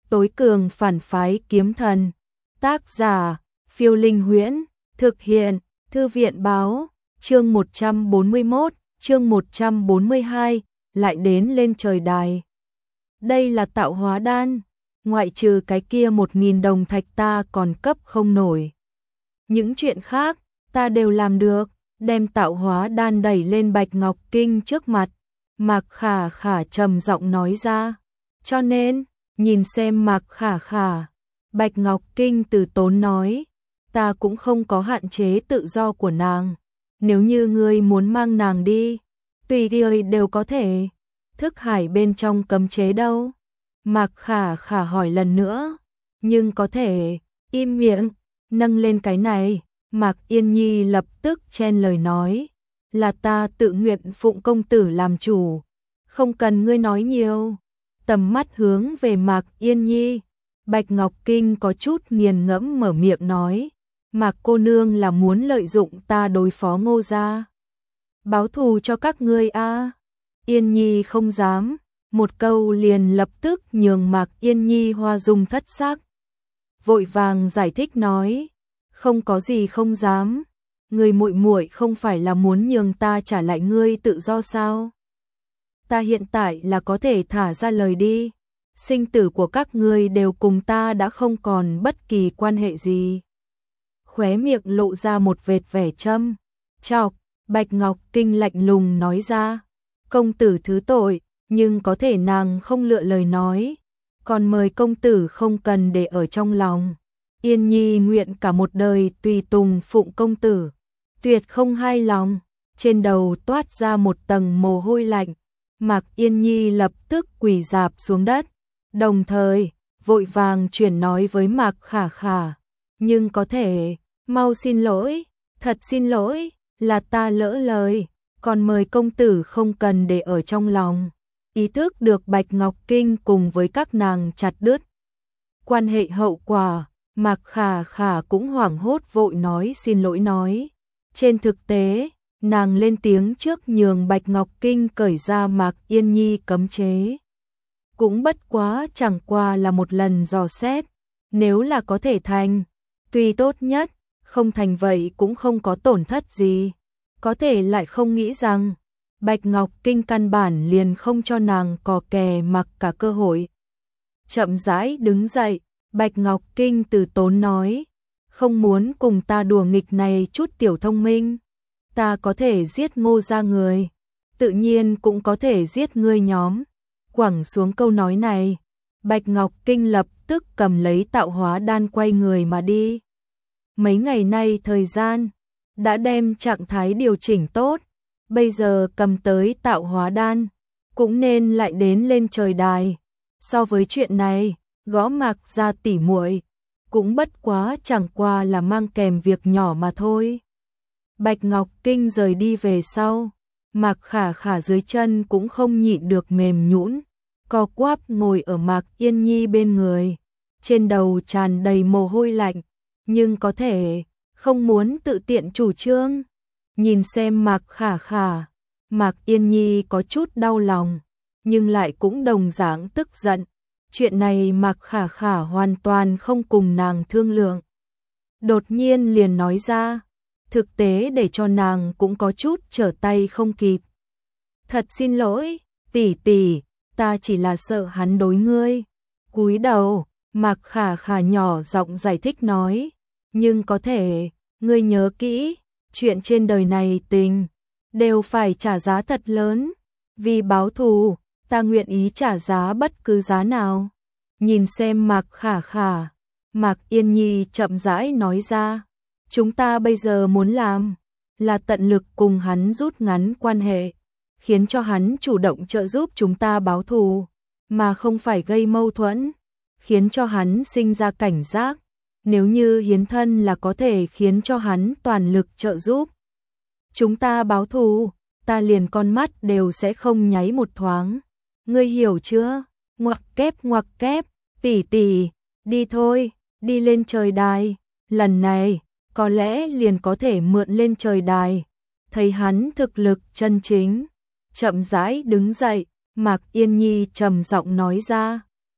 tối cường phản phái kiếm thần. Tác giả, Phiêu Linh Huyễn, thực hiện, Thư viện Báo, chương 141, chương 142, lại đến lên trời đài. Đây là tạo hóa đan, ngoại trừ cái kia 1.000 đồng thạch ta còn cấp không nổi. Những chuyện khác, ta đều làm được, đem tạo hóa đan đẩy lên Bạch Ngọc Kinh trước mặt. Mạc Khả Khả trầm giọng nói ra. Cho nên, nhìn xem Mạc Khả Khả. Bạch Ngọc Kinh từ tốn nói. Ta cũng không có hạn chế tự do của nàng. Nếu như ngươi muốn mang nàng đi, tùy tiện đều có thể. Thức hải bên trong cấm chế đâu? Mạc Khả Khả hỏi lần nữa. Nhưng có thể, im miệng, nâng lên cái này. Mạc Yên Nhi lập tức chen lời nói. Là ta tự nguyện phụng công tử làm chủ. Không cần ngươi nói nhiều. Tầm mắt hướng về Mạc Yên Nhi. Bạch Ngọc Kinh có chút nghiền ngẫm mở miệng nói. Mạc cô nương là muốn lợi dụng ta đối phó Ngô gia. Báo thù cho các ngươi a. Yên Nhi không dám. Một câu liền lập tức nhường Mạc Yên Nhi hoa dung thất sắc. Vội vàng giải thích nói. Không có gì không dám. Người muội muội không phải là muốn nhường ta trả lại ngươi tự do sao? Ta hiện tại là có thể thả ra lời đi. Sinh tử của các ngươi đều cùng ta đã không còn bất kỳ quan hệ gì. Khóe miệng lộ ra một vệt vẻ châm chọc. Bạch Ngọc Kinh lạnh lùng nói ra. Công tử thứ tội, nhưng có thể nàng không lựa lời nói. Còn mời công tử không cần để ở trong lòng. Yên Nhi nguyện cả một đời tùy tùng phụng công tử. Tuyệt không hai lòng. Trên đầu toát ra một tầng mồ hôi lạnh. Mạc Yên Nhi lập tức quỳ rạp xuống đất. Đồng thời, vội vàng chuyển nói với Mạc Khả Khả. Nhưng có thể, mau xin lỗi, thật xin lỗi, là ta lỡ lời. Còn mời công tử không cần để ở trong lòng. Ý thức được Bạch Ngọc Kinh cùng với các nàng chặt đứt quan hệ hậu quả, Mạc Khả Khả cũng hoảng hốt vội nói xin lỗi nói. Trên thực tế, nàng lên tiếng trước nhường Bạch Ngọc Kinh cởi ra Mạc Yên Nhi cấm chế. Cũng bất quá chẳng qua là một lần dò xét, nếu là có thể thành, tuy tốt nhất, không thành vậy cũng không có tổn thất gì. Có thể lại không nghĩ rằng, Bạch Ngọc Kinh căn bản liền không cho nàng cò kè mặc cả cơ hội. Chậm rãi đứng dậy, Bạch Ngọc Kinh từ tốn nói, không muốn cùng ta đùa nghịch này chút tiểu thông minh. Ta có thể giết Ngô gia người, tự nhiên cũng có thể giết ngươi nhóm. Quẳng xuống câu nói này, Bạch Ngọc Kinh lập tức cầm lấy tạo hóa đan quay người mà đi. Mấy ngày nay thời gian, đã đem trạng thái điều chỉnh tốt, bây giờ cầm tới tạo hóa đan, cũng nên lại đến lên trời đài. So với chuyện này, gõ Mạc gia tỉ muội, cũng bất quá chẳng qua là mang kèm việc nhỏ mà thôi. Bạch Ngọc Kinh rời đi về sau, Mạc Khả Khả dưới chân cũng không nhịn được mềm nhũn, co quắp ngồi ở Mạc Yên Nhi bên người, trên đầu tràn đầy mồ hôi lạnh, nhưng có thể không muốn tự tiện chủ trương. Nhìn xem Mạc Khả Khả, Mạc Yên Nhi có chút đau lòng, nhưng lại cũng đồng dạng tức giận. Chuyện này Mạc Khả Khả hoàn toàn không cùng nàng thương lượng. Đột nhiên liền nói ra, thực tế để cho nàng cũng có chút trở tay không kịp. Thật xin lỗi, tỷ tỷ, ta chỉ là sợ hắn đối ngươi. Cúi đầu, Mạc Khả Khả nhỏ giọng giải thích nói, nhưng có thể, ngươi nhớ kỹ, chuyện trên đời này tình, đều phải trả giá thật lớn. Vì báo thù, ta nguyện ý trả giá bất cứ giá nào. Nhìn xem Mạc Khả Khả, Mạc Yên Nhi chậm rãi nói ra, chúng ta bây giờ muốn làm, là tận lực cùng hắn rút ngắn quan hệ, khiến cho hắn chủ động trợ giúp chúng ta báo thù, mà không phải gây mâu thuẫn, khiến cho hắn sinh ra cảnh giác. Nếu như hiến thân là có thể khiến cho hắn toàn lực trợ giúp chúng ta báo thù, ta liền con mắt đều sẽ không nháy một thoáng. Ngươi hiểu chưa? Ngoặc kép, tỷ tỷ, đi thôi, đi lên trời đài. Lần này, có lẽ liền có thể mượn lên trời đài. Thấy hắn thực lực chân chính. Chậm rãi đứng dậy, Mạc Yên Nhi trầm giọng nói ra.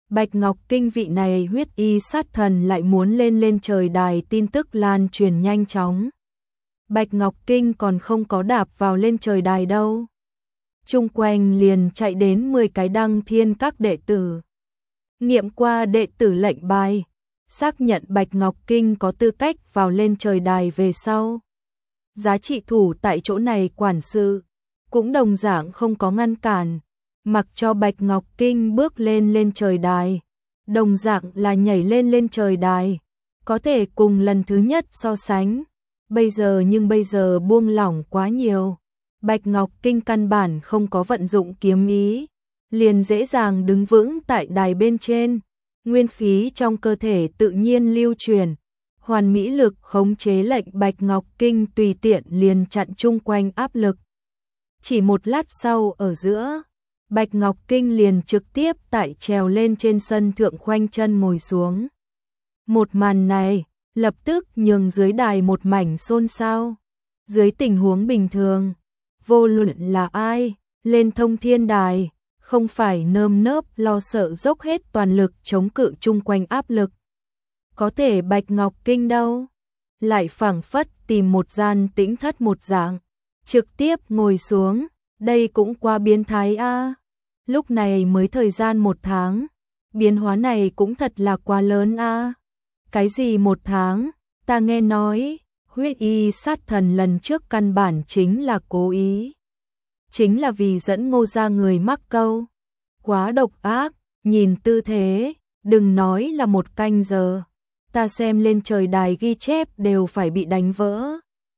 Bạch Ngọc Kinh vị này huyết y sát thần lại muốn lên trời đài, tin tức lan truyền nhanh chóng. Bạch Ngọc Kinh còn không có đạp vào lên trời đài đâu. Chung quanh liền chạy đến 10 cái Đăng Thiên các đệ tử. Nghiệm qua đệ tử lệnh bài, xác nhận Bạch Ngọc Kinh có tư cách vào lên trời đài về sau. Giá trị thủ tại chỗ này quản sự, cũng đồng dạng không có ngăn cản, mặc cho Bạch Ngọc Kinh bước lên trời đài. Đồng dạng là nhảy lên trời đài, có thể cùng lần thứ nhất so sánh. Bây giờ buông lỏng quá nhiều. Bạch Ngọc Kinh căn bản không có vận dụng kiếm ý, liền dễ dàng đứng vững tại đài bên trên. Nguyên khí trong cơ thể tự nhiên lưu truyền, hoàn mỹ lực khống chế lệnh Bạch Ngọc Kinh tùy tiện liền chặn chung quanh áp lực. Chỉ một lát sau ở giữa, Bạch Ngọc Kinh liền trực tiếp tại trèo lên trên sân thượng khoanh chân ngồi xuống. Một màn này lập tức nhường dưới đài một mảnh xôn xao. Dưới tình huống bình thường, vô luận là ai lên thông thiên đài, không phải nơm nớp lo sợ dốc hết toàn lực chống cự chung quanh áp lực. Có thể Bạch Ngọc Kinh đâu, lại phảng phất tìm một gian tĩnh thất một dạng, trực tiếp ngồi xuống, đây cũng quá biến thái a. Lúc này mới thời gian 1 tháng, biến hóa này cũng thật là quá lớn a. Cái gì 1 tháng, ta nghe nói, huyết y sát thần lần trước căn bản chính là cố ý. Chính là vì dẫn Ngô gia người mắc câu. Quá độc ác, nhìn tư thế, đừng nói là 1 canh giờ. Ta xem lên trời đài ghi chép đều phải bị đánh vỡ.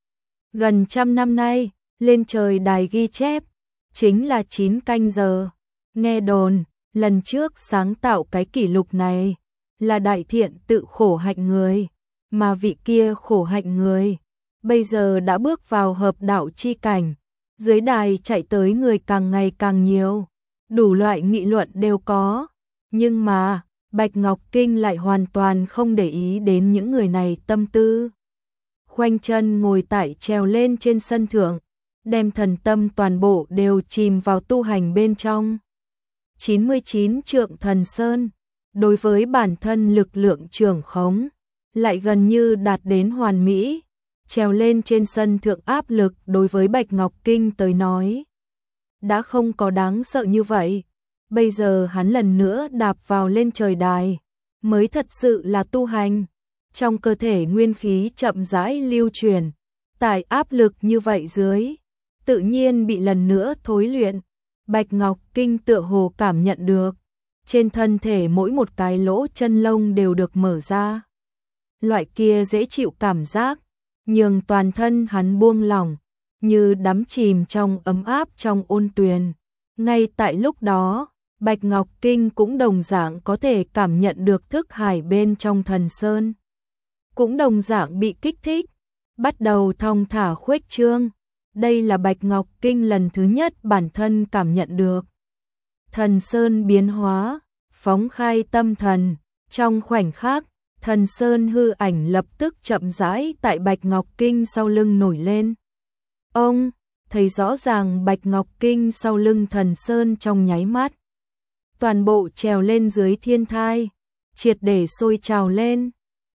Gần 100 năm nay, lên trời đài ghi chép, chính là 9 canh giờ. Nghe đồn, lần trước sáng tạo cái kỷ lục này, là Đại Thiện tự khổ hạnh người, mà vị kia khổ hạnh người, bây giờ đã bước vào hợp đạo chi cảnh. Dưới đài chạy tới người càng ngày càng nhiều, đủ loại nghị luận đều có. Nhưng mà, Bạch Ngọc Kinh lại hoàn toàn không để ý đến những người này tâm tư. Khoanh chân ngồi tại trèo lên trên sân thượng, đem thần tâm toàn bộ đều chìm vào tu hành bên trong. 99 trượng thần sơn, đối với bản thân lực lượng trưởng khống, lại gần như đạt đến hoàn mỹ. Trèo lên trên sân thượng áp lực đối với Bạch Ngọc Kinh tới nói, đã không có đáng sợ như vậy. Bây giờ hắn lần nữa đạp vào lên trời đài, mới thật sự là tu hành. Trong cơ thể nguyên khí chậm rãi lưu truyền, tại áp lực như vậy dưới, tự nhiên bị lần nữa thối luyện. Bạch Ngọc Kinh tựa hồ cảm nhận được, trên thân thể mỗi một cái lỗ chân lông đều được mở ra. Loại kia dễ chịu cảm giác, nhường toàn thân hắn buông lỏng, như đắm chìm trong ấm áp trong ôn tuyền. Ngay tại lúc đó, Bạch Ngọc Kinh cũng đồng dạng có thể cảm nhận được thức hải bên trong thần sơn. Cũng đồng dạng bị kích thích, bắt đầu thong thả khuếch trương. Đây là Bạch Ngọc Kinh lần thứ nhất bản thân cảm nhận được. Thần sơn biến hóa, phóng khai tâm thần, trong khoảnh khắc, thần sơn hư ảnh lập tức chậm rãi tại Bạch Ngọc Kinh sau lưng nổi lên. Ông thấy rõ ràng Bạch Ngọc Kinh sau lưng thần sơn trong nháy mắt. Toàn bộ trèo lên dưới thiên thai, triệt để sôi trào lên.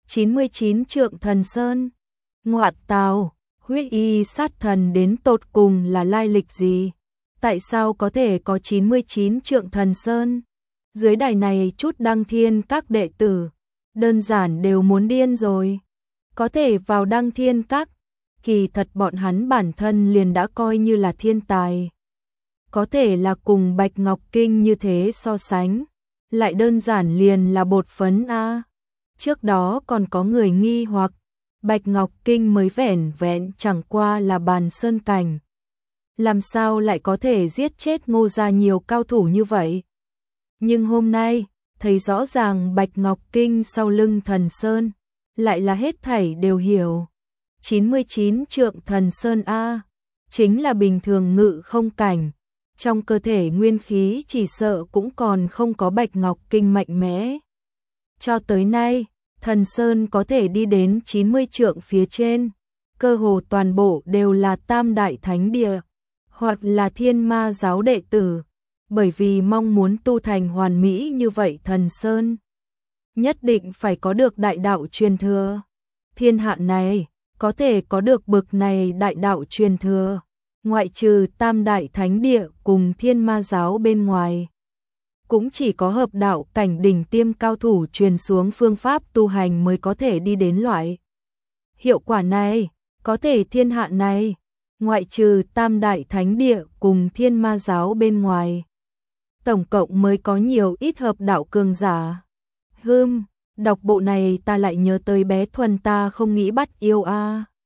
99 trượng thần sơn, ngoại tào, huyết y sát thần đến tột cùng là lai lịch gì? Tại sao có thể có 99 trượng thần sơn? Dưới đài này chút Đăng Thiên các đệ tử, đơn giản đều muốn điên rồi. Có thể vào Đăng Thiên các, kỳ thật bọn hắn bản thân liền đã coi như là thiên tài. Có thể là cùng Bạch Ngọc Kinh như thế so sánh, lại đơn giản liền là bột phấn a. Trước đó còn có người nghi hoặc, Bạch Ngọc Kinh mới vẻn vẹn chẳng qua là bàn sơn cảnh. Làm sao lại có thể giết chết Ngô gia nhiều cao thủ như vậy? Nhưng hôm nay, thấy rõ ràng Bạch Ngọc Kinh sau lưng thần sơn, lại là hết thảy đều hiểu. 99 trượng thần sơn a, chính là bình thường ngự không cảnh. Trong cơ thể nguyên khí chỉ sợ cũng còn không có Bạch Ngọc Kinh mạnh mẽ. Cho tới nay, thần sơn có thể đi đến 90 trượng phía trên, cơ hồ toàn bộ đều là tam đại thánh địa, hoặc là thiên ma giáo đệ tử. bởi vì mong muốn tu thành hoàn mỹ như vậy Thần Sơn nhất định phải có được đại đạo truyền thừa. Thiên hạ này có thể có được bực này đại đạo truyền thừa, ngoại trừ Tam Đại Thánh Địa cùng Thiên Ma giáo bên ngoài, cũng chỉ có hợp đạo cảnh đỉnh tiêm cao thủ truyền xuống phương pháp tu hành mới có thể đi đến loại hiệu quả này. Có thể thiên hạ này, ngoại trừ Tam Đại Thánh Địa cùng Thiên Ma giáo bên ngoài, tổng cộng mới có nhiều ít hợp đạo cường giả. Đọc bộ này ta lại nhớ tới bé Thuần ta không nghĩ bắt yêu a.